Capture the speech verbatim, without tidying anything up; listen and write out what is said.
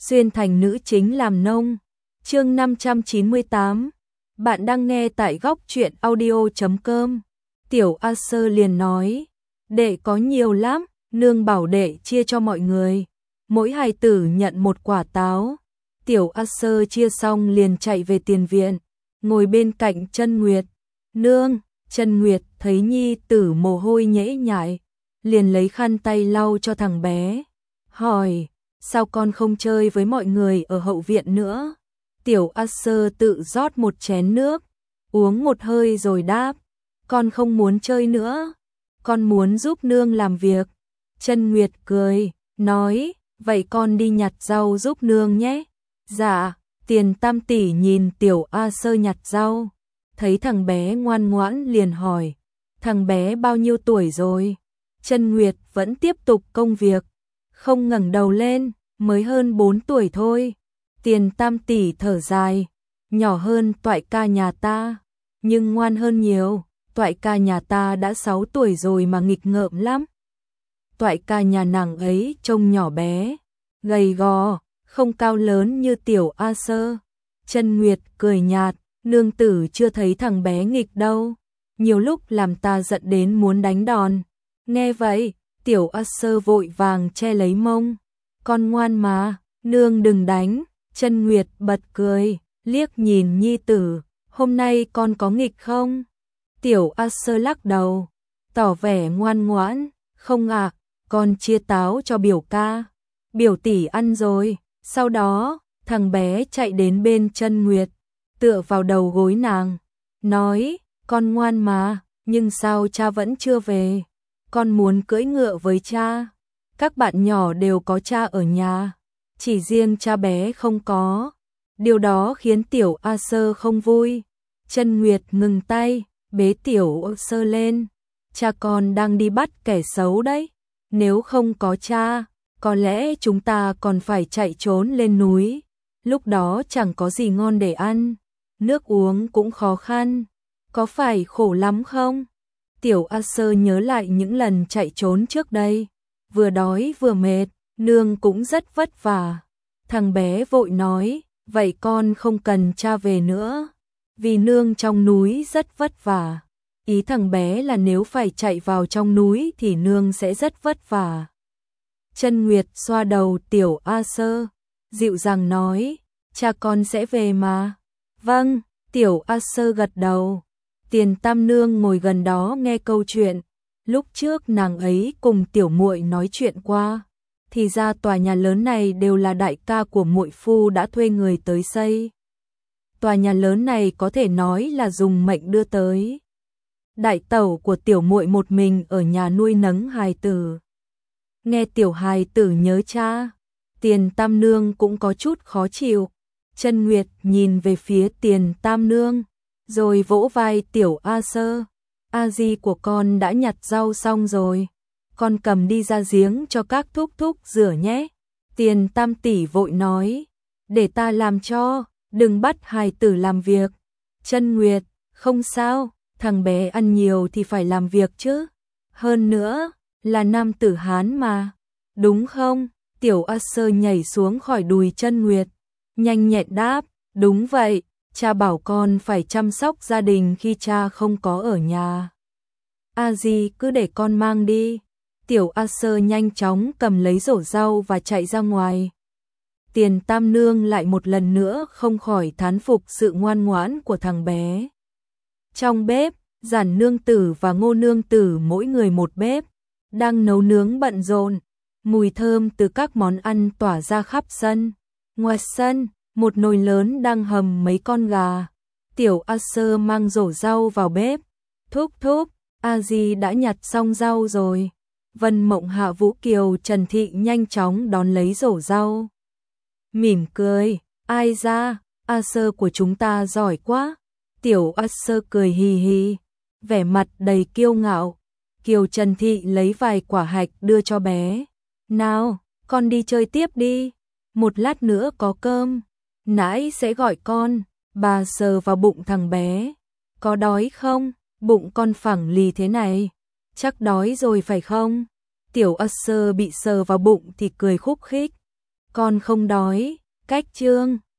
xuyên thành nữ chính làm nông. Chương năm trăm chín mươi tám. Bạn đang nghe tại góc truyện audio chấm com. Tiểu A Sơ liền nói, đệ có nhiều lắm, nương bảo đệ chia cho mọi người. Mỗi hài tử nhận một quả táo. Tiểu A Sơ chia xong liền chạy về tiền viện, ngồi bên cạnh Chân Nguyệt. Nương, Chân Nguyệt thấy nhi tử mồ hôi nhễ nhại, liền lấy khăn tay lau cho thằng bé. Hỏi, sao con không chơi với mọi người ở hậu viện nữa? Tiểu A Sơ tự rót một chén nước, uống một hơi rồi đáp, con không muốn chơi nữa, con muốn giúp nương làm việc. Chân Nguyệt cười, nói, vậy con đi nhặt rau giúp nương nhé. Dạ. Tiền Tam tỷ nhìn Tiểu A Sơ nhặt rau, thấy thằng bé ngoan ngoãn liền hỏi, thằng bé bao nhiêu tuổi rồi? Chân Nguyệt vẫn tiếp tục công việc, không ngẩng đầu lên, mới hơn bốn tuổi thôi. Tiền Tam tỷ thở dài, nhỏ hơn Toại ca nhà ta, nhưng ngoan hơn nhiều. Toại ca nhà ta đã sáu tuổi rồi mà nghịch ngợm lắm. Toại ca nhà nàng ấy trông nhỏ bé, gầy gò, không cao lớn như Tiểu A Sơ. Chân Nguyệt cười nhạt, nương tử chưa thấy thằng bé nghịch đâu, nhiều lúc làm ta giận đến muốn đánh đòn. Nghe vậy, Tiểu A Sơ vội vàng che lấy mông, con ngoan mà, nương đừng đánh. Chân Nguyệt bật cười, liếc nhìn nhi tử, hôm nay con có nghịch không? Tiểu A Sơ lắc đầu, tỏ vẻ ngoan ngoãn, không ạ, à, con chia táo cho biểu ca, biểu tỷ ăn rồi. Sau đó, thằng bé chạy đến bên Chân Nguyệt, tựa vào đầu gối nàng, nói, con ngoan mà, nhưng sao cha vẫn chưa về? Con muốn cưỡi ngựa với cha. Các bạn nhỏ đều có cha ở nhà, chỉ riêng cha bé không có. Điều đó khiến Tiểu A Sơ không vui. Chân Nguyệt ngừng tay, bế Tiểu A Sơ lên. Cha con đang đi bắt kẻ xấu đấy. Nếu không có cha, có lẽ chúng ta còn phải chạy trốn lên núi. Lúc đó chẳng có gì ngon để ăn, nước uống cũng khó khăn. Có phải khổ lắm không? Tiểu A Sơ nhớ lại những lần chạy trốn trước đây, vừa đói vừa mệt, nương cũng rất vất vả. Thằng bé vội nói, vậy con không cần cha về nữa, vì nương trong núi rất vất vả. Ý thằng bé là nếu phải chạy vào trong núi thì nương sẽ rất vất vả. Chân Nguyệt xoa đầu Tiểu A Sơ, dịu dàng nói, cha con sẽ về mà. Vâng, Tiểu A Sơ gật đầu. Tiền Tam nương ngồi gần đó nghe câu chuyện. Lúc trước nàng ấy cùng tiểu muội nói chuyện qua, thì ra tòa nhà lớn này đều là đại ca của muội phu đã thuê người tới xây. Tòa nhà lớn này có thể nói là dùng mệnh đưa tới. Đại tẩu của tiểu muội một mình ở nhà nuôi nấng hài tử. Nghe tiểu hài tử nhớ cha, Tiền Tam nương cũng có chút khó chịu. Chân Nguyệt nhìn về phía Tiền Tam nương, rồi vỗ vai Tiểu A Sơ. A di của con đã nhặt rau xong rồi, con cầm đi ra giếng cho các thúc thúc rửa nhé. Tiền Tam tỷ vội nói, để ta làm cho, đừng bắt hài tử làm việc. Chân Nguyệt, không sao, thằng bé ăn nhiều thì phải làm việc chứ. Hơn nữa, là nam tử Hán mà, đúng không? Tiểu A Sơ nhảy xuống khỏi đùi Chân Nguyệt, nhanh nhẹn đáp, đúng vậy, cha bảo con phải chăm sóc gia đình khi cha không có ở nhà. A di cứ để con mang đi. Tiểu A Sơ nhanh chóng cầm lấy rổ rau và chạy ra ngoài. Tiền Tam nương lại một lần nữa không khỏi thán phục sự ngoan ngoãn của thằng bé. Trong bếp, Giản nương tử và Ngô nương tử mỗi người một bếp, đang nấu nướng bận rộn. Mùi thơm từ các món ăn tỏa ra khắp sân. Ngoài sân, một nồi lớn đang hầm mấy con gà. Tiểu A Sơ mang rổ rau vào bếp. Thúc thúc, A di đã nhặt xong rau rồi. Vân Mộng Hạ, Vũ Kiều, Trần Thị nhanh chóng đón lấy rổ rau, mỉm cười, ai ra, A Sơ của chúng ta giỏi quá. Tiểu A Sơ cười hì hì, vẻ mặt đầy kiêu ngạo. Kiều Trần Thị lấy vài quả hạch đưa cho bé. Nào, con đi chơi tiếp đi, một lát nữa có cơm, nãi sẽ gọi con. Bà sờ vào bụng thằng bé, có đói không? Bụng con phẳng lì thế này, chắc đói rồi phải không? Tiểu A Sơ bị sờ vào bụng thì cười khúc khích. con không đói, cách chương